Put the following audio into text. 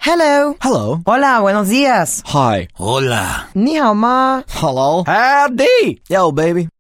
Hello. Hello. Hola, buenos días. Hi. Hola. Ni hao ma. Hello. Howdy. Yo, baby.